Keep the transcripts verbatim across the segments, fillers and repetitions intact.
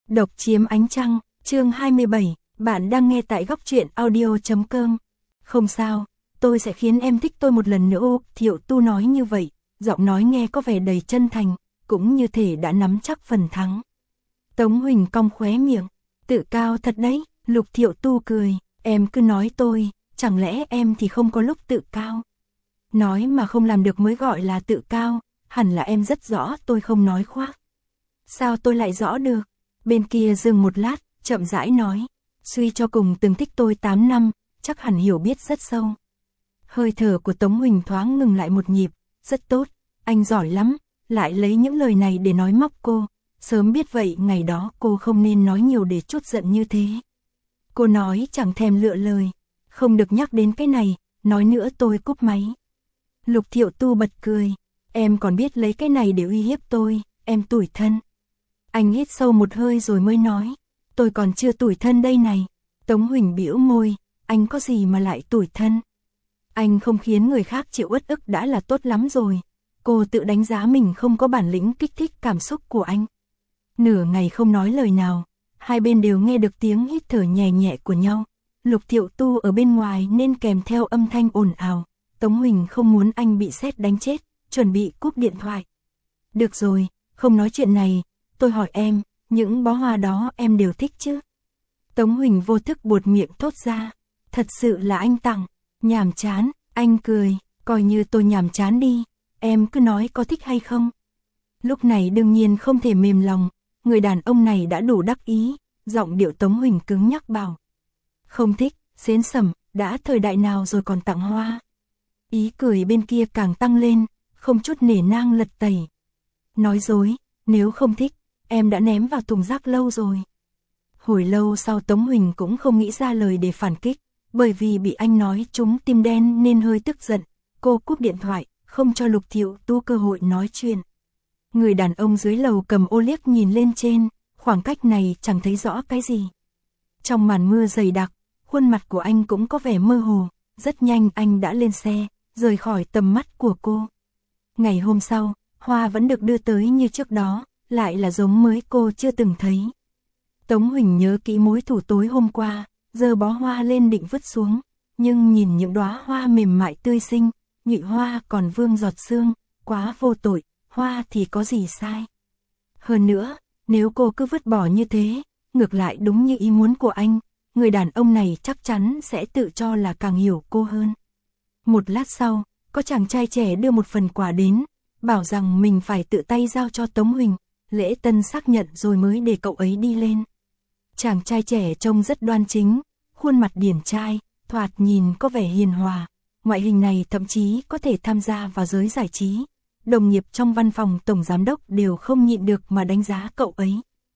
Độc chiếm ánh trăng, chương hai mươi bảy, bạn đang nghe tại góc truyện audio chấm com. Không sao, tôi sẽ khiến em thích tôi một lần nữa. Thiệu Tu nói như vậy, giọng nói nghe có vẻ đầy chân thành, cũng như thể đã nắm chắc phần thắng. Tống Huỳnh cong khóe miệng, tự cao thật đấy. Lục Thiệu Tu cười, em cứ nói tôi, chẳng lẽ em thì không có lúc tự cao? Nói mà không làm được mới gọi là tự cao, hẳn là em rất rõ tôi không nói khoác. Sao tôi lại rõ được? Bên kia dừng một lát, chậm rãi nói, suy cho cùng từng thích tôi tám năm, chắc hẳn hiểu biết rất sâu. Hơi thở của Tống Huỳnh thoáng ngừng lại một nhịp, rất tốt, anh giỏi lắm, lại lấy những lời này để nói móc cô, sớm biết vậy ngày đó cô không nên nói nhiều để chút giận như thế. Cô nói chẳng thèm lựa lời, không được nhắc đến cái này, nói nữa tôi cúp máy. Lục Thiệu Tu bật cười, em còn biết lấy cái này để uy hiếp tôi, em tủi thân. Anh hít sâu một hơi rồi mới nói, tôi còn chưa tủi thân đây này. Tống Huỳnh bĩu môi, anh có gì mà lại tủi thân? Anh không khiến người khác chịu uất ức đã là tốt lắm rồi. Cô tự đánh giá mình không có bản lĩnh kích thích cảm xúc của anh. Nửa ngày không nói lời nào, hai bên đều nghe được tiếng hít thở nhẹ nhẹ của nhau. Lục Thiệu Tu ở bên ngoài nên kèm theo âm thanh ồn ào. Tống Huỳnh không muốn anh bị sét đánh chết, chuẩn bị cúp điện thoại. Được rồi, không nói chuyện này, tôi hỏi em, những bó hoa đó em đều thích chứ? Tống Huỳnh vô thức buột miệng thốt ra, thật sự là anh tặng, nhàm chán, anh cười, coi như tôi nhàm chán đi, em cứ nói có thích hay không? Lúc này đương nhiên không thể mềm lòng, người đàn ông này đã đủ đắc ý, giọng điệu Tống Huỳnh cứng nhắc bảo. Không thích, xến sẩm, đã thời đại nào rồi còn tặng hoa? Ý cười bên kia càng tăng lên, không chút nể nang lật tẩy. Nói dối, nếu không thích, em đã ném vào thùng rác lâu rồi. Hồi lâu sau Tống Huỳnh cũng không nghĩ ra lời để phản kích, bởi vì bị anh nói trúng tim đen nên hơi tức giận. Cô cúp điện thoại, không cho Lục Thiệu Tu cơ hội nói chuyện. Người đàn ông dưới lầu cầm ô liếc nhìn lên trên, khoảng cách này chẳng thấy rõ cái gì. Trong màn mưa dày đặc, khuôn mặt của anh cũng có vẻ mơ hồ, rất nhanh anh đã lên xe, rời khỏi tầm mắt của cô. Ngày hôm sau, hoa vẫn được đưa tới như trước đó, lại là giống mới cô chưa từng thấy. Tống Huỳnh nhớ kỹ mối thù tối hôm qua, giơ bó hoa lên định vứt xuống, nhưng nhìn những đóa hoa mềm mại tươi xinh, nhụy hoa còn vương giọt sương, quá vô tội, hoa thì có gì sai. Hơn nữa, nếu cô cứ vứt bỏ như thế, ngược lại đúng như ý muốn của anh, người đàn ông này chắc chắn sẽ tự cho là càng hiểu cô hơn. Một lát sau, có chàng trai trẻ đưa một phần quà đến, bảo rằng mình phải tự tay giao cho Tống Huỳnh, lễ tân xác nhận rồi mới để cậu ấy đi lên. Chàng trai trẻ trông rất đoan chính, khuôn mặt điển trai, thoạt nhìn có vẻ hiền hòa, ngoại hình này thậm chí có thể tham gia vào giới giải trí. Đồng nghiệp trong văn phòng tổng giám đốc đều không nhịn được mà đánh giá cậu ấy.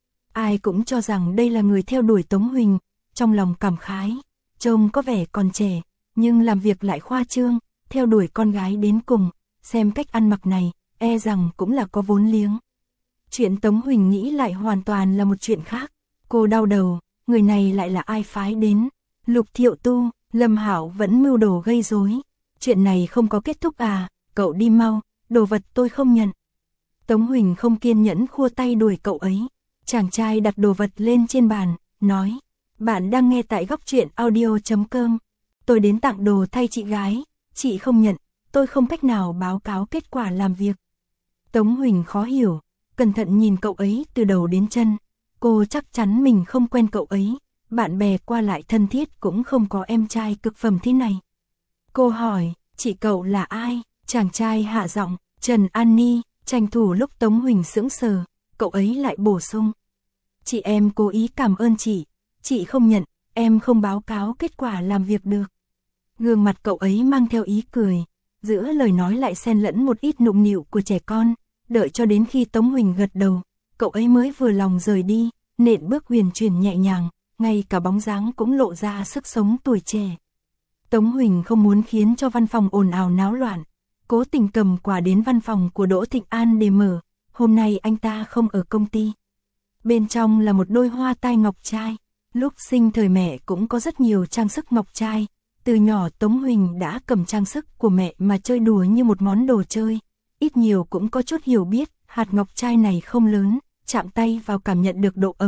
Ai cũng cho rằng đây là người theo đuổi Tống Huỳnh, trong lòng cảm khái, trông có vẻ còn trẻ, nhưng làm việc lại khoa trương, theo đuổi con gái đến cùng, xem cách ăn mặc này, e rằng cũng là có vốn liếng. Chuyện Tống Huỳnh nghĩ lại hoàn toàn là một chuyện khác, cô đau đầu, người này lại là ai phái đến? Lục Thiệu Tu, Lâm Hảo vẫn mưu đồ gây rối. Chuyện này không có kết thúc à, cậu đi mau, đồ vật tôi không nhận. Tống Huỳnh không kiên nhẫn khua tay đuổi cậu ấy. Chàng trai đặt đồ vật lên trên bàn, nói, bạn đang nghe tại góc truyện audio chấm com. Tôi đến tặng đồ thay chị gái, chị không nhận, tôi không cách nào báo cáo kết quả làm việc. Tống Huỳnh khó hiểu, cẩn thận nhìn cậu ấy từ đầu đến chân. Cô chắc chắn mình không quen cậu ấy, bạn bè qua lại thân thiết cũng không có em trai cực phẩm thế này. Cô hỏi, chị cậu là ai? Chàng trai hạ giọng, Trần An Ni. Tranh thủ lúc Tống Huỳnh sững sờ, cậu ấy lại bổ sung. Chị em cố ý cảm ơn chị, chị không nhận, em không báo cáo kết quả làm việc được. Gương mặt cậu ấy mang theo ý cười, giữa lời nói lại xen lẫn một ít nũng nịu của trẻ con, đợi cho đến khi Tống Huỳnh gật đầu, cậu ấy mới vừa lòng rời đi, nện bước huyền chuyển nhẹ nhàng, ngay cả bóng dáng cũng lộ ra sức sống tuổi trẻ. Tống Huỳnh không muốn khiến cho văn phòng ồn ào náo loạn, cố tình cầm quà đến văn phòng của Đỗ Thịnh An để mở, hôm nay anh ta không ở công ty. Bên trong là một đôi hoa tai ngọc trai, lúc sinh thời mẹ cũng có rất nhiều trang sức ngọc trai, từ nhỏ Tống Huỳnh đã cầm trang sức của mẹ mà chơi đùa như một món đồ chơi, ít nhiều cũng có chút hiểu biết, hạt ngọc trai này không lớn, chạm tay vào cảm nhận được độ ấm,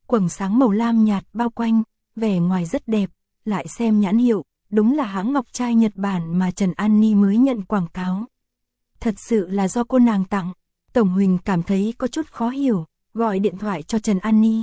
quầng sáng màu lam nhạt bao quanh, vẻ ngoài rất đẹp, lại xem nhãn hiệu, đúng là hãng ngọc trai Nhật Bản mà Trần An Ni mới nhận quảng cáo. Thật sự là do cô nàng tặng. Tổng Huỳnh cảm thấy có chút khó hiểu, gọi điện thoại cho Trần An Ni.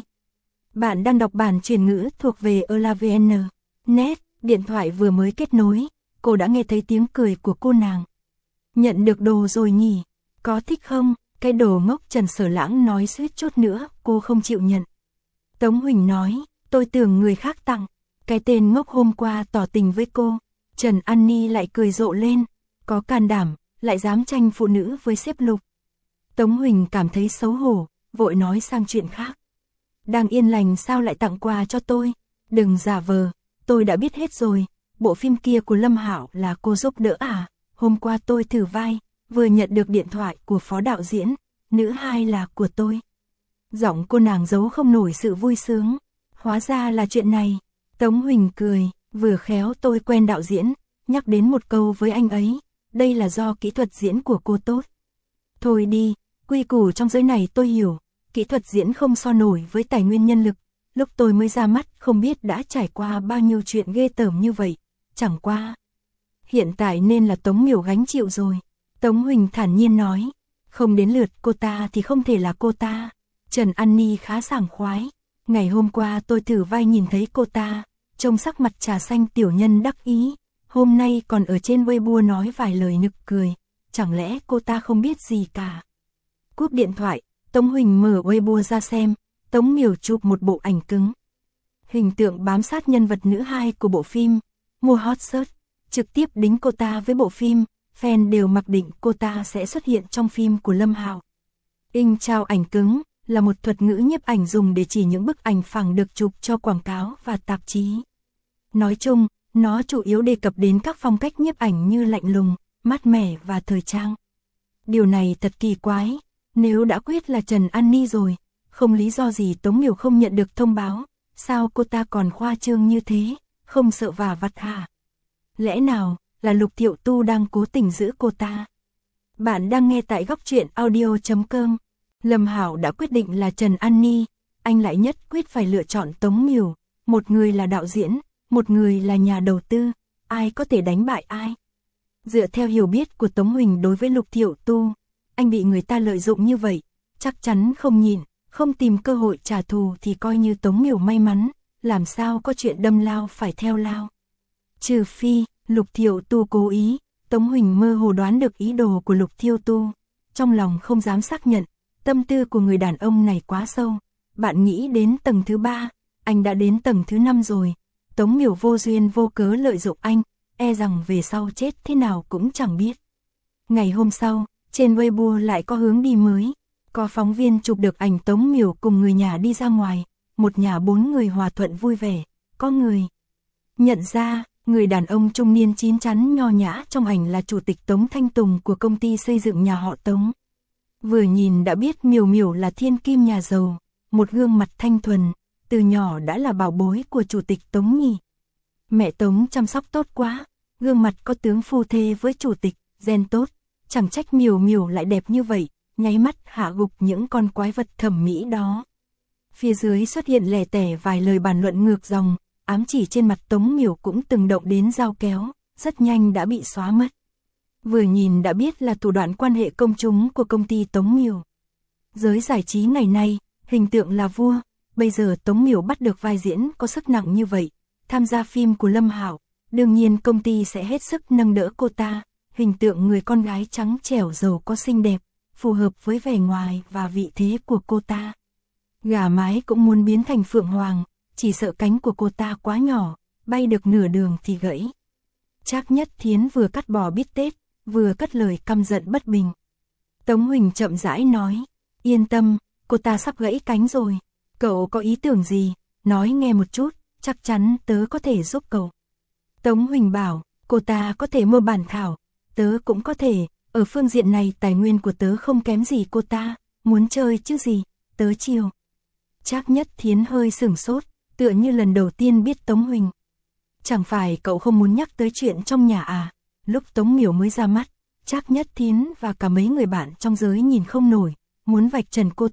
Bạn đang đọc bản truyền ngữ thuộc về elavn chấm net, điện thoại vừa mới kết nối, cô đã nghe thấy tiếng cười của cô nàng. Nhận được đồ rồi nhỉ, có thích không? Cái đồ ngốc Trần Sở Lãng nói suýt chút nữa, cô không chịu nhận. Tống Huỳnh nói, tôi tưởng người khác tặng, cái tên ngốc hôm qua tỏ tình với cô. Trần An Ni lại cười rộ lên, có can đảm, lại dám tranh phụ nữ với sếp Lục. Tống Huỳnh cảm thấy xấu hổ, vội nói sang chuyện khác. Đang yên lành sao lại tặng quà cho tôi? Đừng giả vờ, tôi đã biết hết rồi, bộ phim kia của Lâm Hạo là cô giúp đỡ à? Hôm qua tôi thử vai, vừa nhận được điện thoại của phó đạo diễn, nữ hai là của tôi. Giọng cô nàng giấu không nổi sự vui sướng, hóa ra là chuyện này. Tống Huỳnh cười, vừa khéo tôi quen đạo diễn, nhắc đến một câu với anh ấy, đây là do kỹ thuật diễn của cô tốt. Thôi đi, quy củ trong giới này tôi hiểu, kỹ thuật diễn không so nổi với tài nguyên nhân lực, lúc tôi mới ra mắt không biết đã trải qua bao nhiêu chuyện ghê tởm như vậy, chẳng qua. Hiện tại nên là Tống Miểu gánh chịu rồi. Tống Huỳnh thản nhiên nói, không đến lượt cô ta thì không thể là cô ta. Trần An Ni khá sảng khoái, ngày hôm qua tôi thử vai nhìn thấy cô ta, trông sắc mặt trà xanh tiểu nhân đắc ý, hôm nay còn ở trên Weibo nói vài lời nực cười, chẳng lẽ cô ta không biết gì cả. Cúp điện thoại, Tống Huỳnh mở Weibo ra xem, Tống Miểu chụp một bộ ảnh cứng. Hình tượng bám sát nhân vật nữ hai của bộ phim, mua hot search, trực tiếp đính cô ta với bộ phim, fan đều mặc định cô ta sẽ xuất hiện trong phim của Lâm Hạo. In trao ảnh cứng là một thuật ngữ nhiếp ảnh dùng để chỉ những bức ảnh phẳng được chụp cho quảng cáo và tạp chí. Nói chung, nó chủ yếu đề cập đến các phong cách nhiếp ảnh như lạnh lùng, mát mẻ và thời trang. Điều này thật kỳ quái, nếu đã quyết là Trần An Ni rồi, không lý do gì Tống Miểu không nhận được thông báo, sao cô ta còn khoa trương như thế, không sợ vả vặt hả? Lẽ nào là Lục Thiệu Tu đang cố tình giữ cô ta? Bạn đang nghe tại góc truyện audio chấm com. Lâm Hạo đã quyết định là Trần An Ni, anh lại nhất quyết phải lựa chọn Tống Miểu, một người là đạo diễn, một người là nhà đầu tư, ai có thể đánh bại ai? Dựa theo hiểu biết của Tống Huỳnh đối với Lục Thiệu Tu, anh bị người ta lợi dụng như vậy, chắc chắn không nhìn, không tìm cơ hội trả thù thì coi như Tống Miểu may mắn, làm sao có chuyện đâm lao phải theo lao. Trừ phi, Lục Thiệu Tu cố ý, Tống Huỳnh mơ hồ đoán được ý đồ của Lục Thiệu Tu, trong lòng không dám xác nhận, tâm tư của người đàn ông này quá sâu. Bạn nghĩ đến tầng thứ ba, anh đã đến tầng thứ năm rồi, Tống Miểu vô duyên vô cớ lợi dụng anh, e rằng về sau chết thế nào cũng chẳng biết. Ngày hôm sau, trên Weibo lại có hướng đi mới, có phóng viên chụp được ảnh Tống Miểu cùng người nhà đi ra ngoài, một nhà bốn người hòa thuận vui vẻ, có người nhận ra, người đàn ông trung niên chín chắn nho nhã trong ảnh là chủ tịch Tống Thanh Tùng của công ty xây dựng nhà họ Tống. Vừa nhìn đã biết Miểu Miểu là thiên kim nhà giàu, một gương mặt thanh thuần, từ nhỏ đã là bảo bối của chủ tịch Tống nhỉ. Mẹ Tống chăm sóc tốt quá, gương mặt có tướng phu thê với chủ tịch, gen tốt, chẳng trách Miểu Miểu lại đẹp như vậy, nháy mắt hạ gục những con quái vật thẩm mỹ đó. Phía dưới xuất hiện lẻ tẻ vài lời bàn luận ngược dòng, ám chỉ trên mặt Tống Miểu cũng từng động đến dao kéo, rất nhanh đã bị xóa mất. Vừa nhìn đã biết là thủ đoạn quan hệ công chúng của công ty Tống Miểu. Giới giải trí ngày nay, hình tượng là vua, bây giờ Tống Miểu bắt được vai diễn có sức nặng như vậy, tham gia phim của Lâm Hạo, đương nhiên công ty sẽ hết sức nâng đỡ cô ta, hình tượng người con gái trắng trẻo giàu có xinh đẹp, phù hợp với vẻ ngoài và vị thế của cô ta. Gà mái cũng muốn biến thành phượng hoàng, chỉ sợ cánh của cô ta quá nhỏ, bay được nửa đường thì gãy. Trác Nhất Thiến vừa cắt bò bít tết, vừa cất lời căm giận bất bình. Tống Huỳnh chậm rãi nói, yên tâm, cô ta sắp gãy cánh rồi, cậu có ý tưởng gì, nói nghe một chút, chắc chắn tớ có thể giúp cậu. Tống Huỳnh bảo, cô ta có thể mua bản thảo, tớ cũng có thể, ở phương diện này tài nguyên của tớ không kém gì cô ta, muốn chơi chứ gì, tớ chiều. Trác Nhất Thiến hơi sửng sốt, tựa như lần đầu tiên biết Tống Huỳnh. Chẳng phải cậu không muốn nhắc tới chuyện trong nhà à? Lúc Tống Miểu mới ra mắt, Trác Nhất Thiến và cả mấy người bạn trong giới nhìn không nổi, muốn vạch trần cô ta,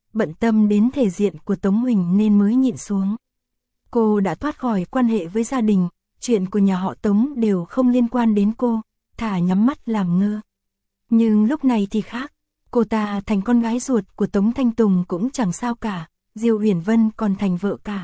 bận tâm đến thể diện của Tống Huỳnh nên mới nhịn xuống. Cô đã thoát khỏi quan hệ với gia đình, chuyện của nhà họ Tống đều không liên quan đến cô, thả nhắm mắt làm ngơ. Nhưng lúc này thì khác, cô ta thành con gái ruột của Tống Thanh Tùng cũng chẳng sao cả, Diêu Uyển Vân còn thành vợ cả.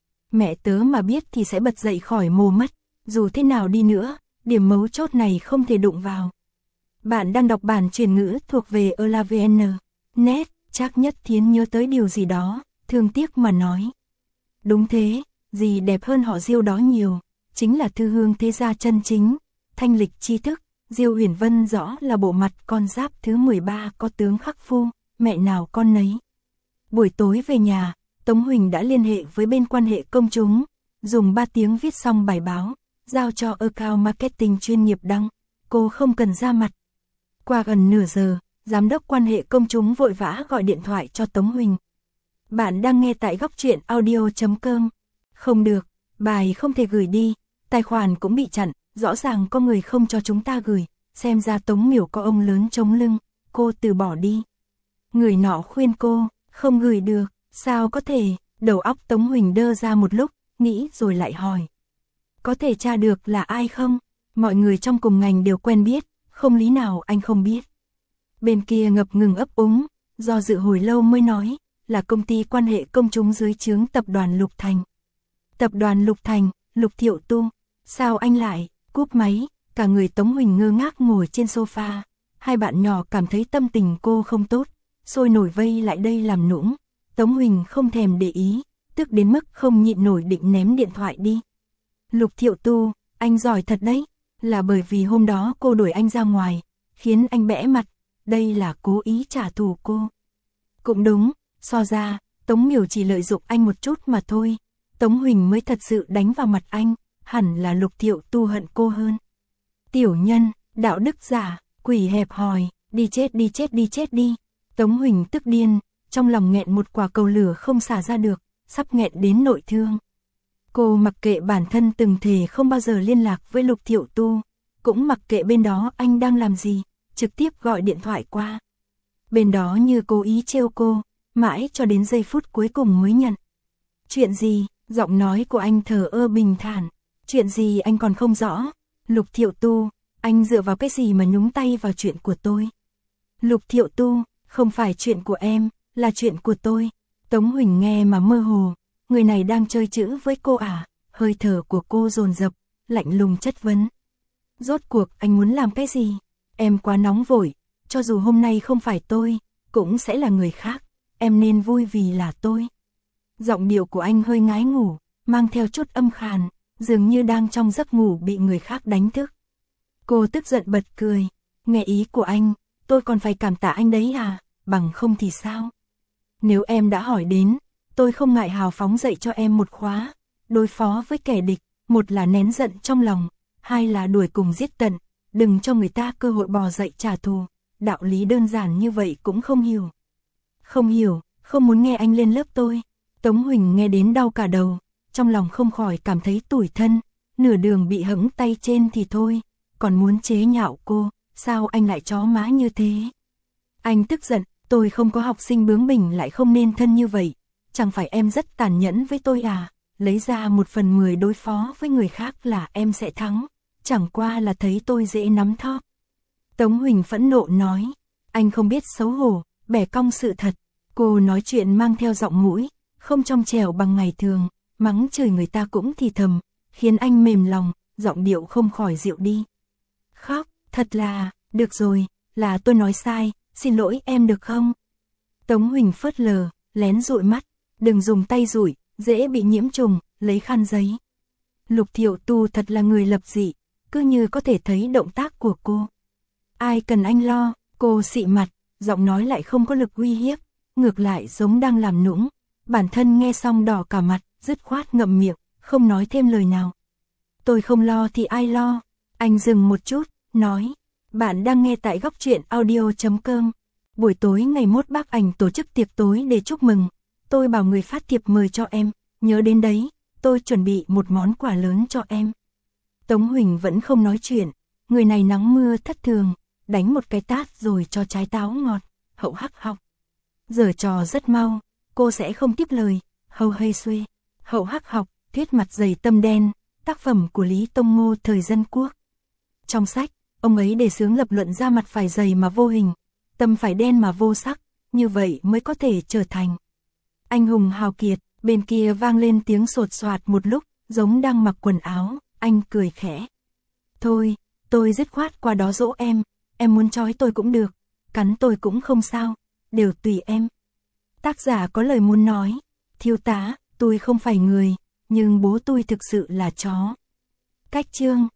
Mẹ tớ mà biết thì sẽ bật dậy khỏi mồ mất, dù thế nào đi nữa, điểm mấu chốt này không thể đụng vào. Bạn đang đọc bản truyền ngữ thuộc về elavn chấm net, chắc Nhất Thiến nhớ tới điều gì đó, thương tiếc mà nói. Đúng thế, gì đẹp hơn họ Diêu đó nhiều, chính là thư hương thế gia chân chính, thanh lịch tri thức. Diêu Uyển Vân rõ là bộ mặt con giáp thứ mười ba có tướng khắc phu, mẹ nào con nấy. Buổi tối về nhà, Tống Huỳnh đã liên hệ với bên quan hệ công chúng, dùng ba tiếng viết xong bài báo, giao cho account marketing chuyên nghiệp đăng, cô không cần ra mặt. Qua gần nửa giờ, giám đốc quan hệ công chúng vội vã gọi điện thoại cho Tống Huỳnh. Bạn đang nghe tại góc truyện audio chấm com. Không được, bài không thể gửi đi, tài khoản cũng bị chặn, rõ ràng có người không cho chúng ta gửi, xem ra Tống Miểu có ông lớn chống lưng, cô từ bỏ đi. Người nọ khuyên cô, không gửi được, sao có thể, đầu óc Tống Huỳnh đơ ra một lúc, nghĩ rồi lại hỏi. Có thể tra được là ai không? Mọi người trong cùng ngành đều quen biết, không lý nào anh không biết. Bên kia ngập ngừng ấp úng, do dự hồi lâu mới nói, là công ty quan hệ công chúng dưới trướng tập đoàn Lục Thành. Tập đoàn Lục Thành, Lục Thiệu Tu, sao anh lại, cúp máy, cả người Tống Huỳnh ngơ ngác ngồi trên sofa, hai bạn nhỏ cảm thấy tâm tình cô không tốt, sôi nổi vây lại đây làm nũng, Tống Huỳnh không thèm để ý, tức đến mức không nhịn nổi định ném điện thoại đi. Lục Thiệu Tu, anh giỏi thật đấy, là bởi vì hôm đó cô đuổi anh ra ngoài, khiến anh bẽ mặt, đây là cố ý trả thù cô. Cũng đúng, so ra, Tống Miểu chỉ lợi dụng anh một chút mà thôi, Tống Huỳnh mới thật sự đánh vào mặt anh, hẳn là Lục Thiệu Tu hận cô hơn. Tiểu nhân, đạo đức giả, quỷ hẹp hòi, đi chết đi chết đi chết đi. Tống Huỳnh tức điên, trong lòng nghẹn một quả cầu lửa không xả ra được, sắp nghẹn đến nội thương. Cô mặc kệ bản thân từng thề không bao giờ liên lạc với Lục Thiệu Tu, cũng mặc kệ bên đó anh đang làm gì, trực tiếp gọi điện thoại qua. Bên đó như cố ý trêu cô, mãi cho đến giây phút cuối cùng mới nhận. Chuyện gì? Giọng nói của anh thờ ơ bình thản. Chuyện gì anh còn không rõ? Lục Thiệu Tu, anh dựa vào cái gì mà nhúng tay vào chuyện của tôi? Lục Thiệu Tu, không phải chuyện của em, là chuyện của tôi. Tống Huỳnh nghe mà mơ hồ, người này đang chơi chữ với cô à? Hơi thở của cô dồn dập, lạnh lùng chất vấn. Rốt cuộc anh muốn làm cái gì? Em quá nóng vội, cho dù hôm nay không phải tôi, cũng sẽ là người khác, em nên vui vì là tôi. Giọng điệu của anh hơi ngái ngủ, mang theo chút âm khàn, dường như đang trong giấc ngủ bị người khác đánh thức. Cô tức giận bật cười, nghe ý của anh, tôi còn phải cảm tạ anh đấy à, bằng không thì sao? Nếu em đã hỏi đến, tôi không ngại hào phóng dạy cho em một khóa, đối phó với kẻ địch, một là nén giận trong lòng, hai là đuổi cùng giết tận, đừng cho người ta cơ hội bò dậy trả thù, đạo lý đơn giản như vậy cũng không hiểu. Không hiểu, không muốn nghe anh lên lớp tôi. Tống Huỳnh nghe đến đau cả đầu, trong lòng không khỏi cảm thấy tủi thân, nửa đường bị hẫng tay trên thì thôi, còn muốn chế nhạo cô, sao anh lại chó má như thế? Anh tức giận, tôi không có học sinh bướng bỉnh lại không nên thân như vậy, chẳng phải em rất tàn nhẫn với tôi à, lấy ra một phần mười đối phó với người khác là em sẽ thắng, chẳng qua là thấy tôi dễ nắm thóp. Tống Huỳnh phẫn nộ nói, anh không biết xấu hổ, bẻ cong sự thật, cô nói chuyện mang theo giọng mũi, không trong trẻo bằng ngày thường, mắng chửi người ta cũng thì thầm, khiến anh mềm lòng, giọng điệu không khỏi dịu đi. Khóc, thật là, được rồi, là tôi nói sai, xin lỗi em được không? Tống Huỳnh phớt lờ, lén dụi mắt, đừng dùng tay dụi, dễ bị nhiễm trùng, lấy khăn giấy. Lục Thiệu Tu thật là người lập dị, cứ như có thể thấy động tác của cô. Ai cần anh lo, cô xị mặt, giọng nói lại không có lực uy hiếp, ngược lại giống đang làm nũng. Bản thân nghe xong đỏ cả mặt, dứt khoát ngậm miệng, không nói thêm lời nào. Tôi không lo thì ai lo? Anh dừng một chút, nói. Bạn đang nghe tại góc truyện audio chấm com. Buổi tối ngày mốt bác ảnh tổ chức tiệc tối để chúc mừng. Tôi bảo người phát thiệp mời cho em, nhớ đến đấy, tôi chuẩn bị một món quà lớn cho em. Tống Huỳnh vẫn không nói chuyện, người này nắng mưa thất thường, đánh một cái tát rồi cho trái táo ngọt, hậu hắc học. giở trò rất mau, cô sẽ không tiếp lời. Hầu hay xuê, hậu hắc học, thuyết mặt dày tâm đen, tác phẩm của Lý Tông Ngô thời Dân Quốc. Trong sách, ông ấy đề xướng lập luận ra mặt phải dày mà vô hình, tâm phải đen mà vô sắc, như vậy mới có thể trở thành anh hùng hào kiệt. Bên kia vang lên tiếng sột soạt một lúc, giống đang mặc quần áo, anh cười khẽ. Thôi, tôi dứt khoát qua đó dỗ em, em muốn trói tôi cũng được, cắn tôi cũng không sao, đều tùy em. Tác giả có lời muốn nói, thiếu tá, tôi không phải người, nhưng bố tôi thực sự là chó. Cách chương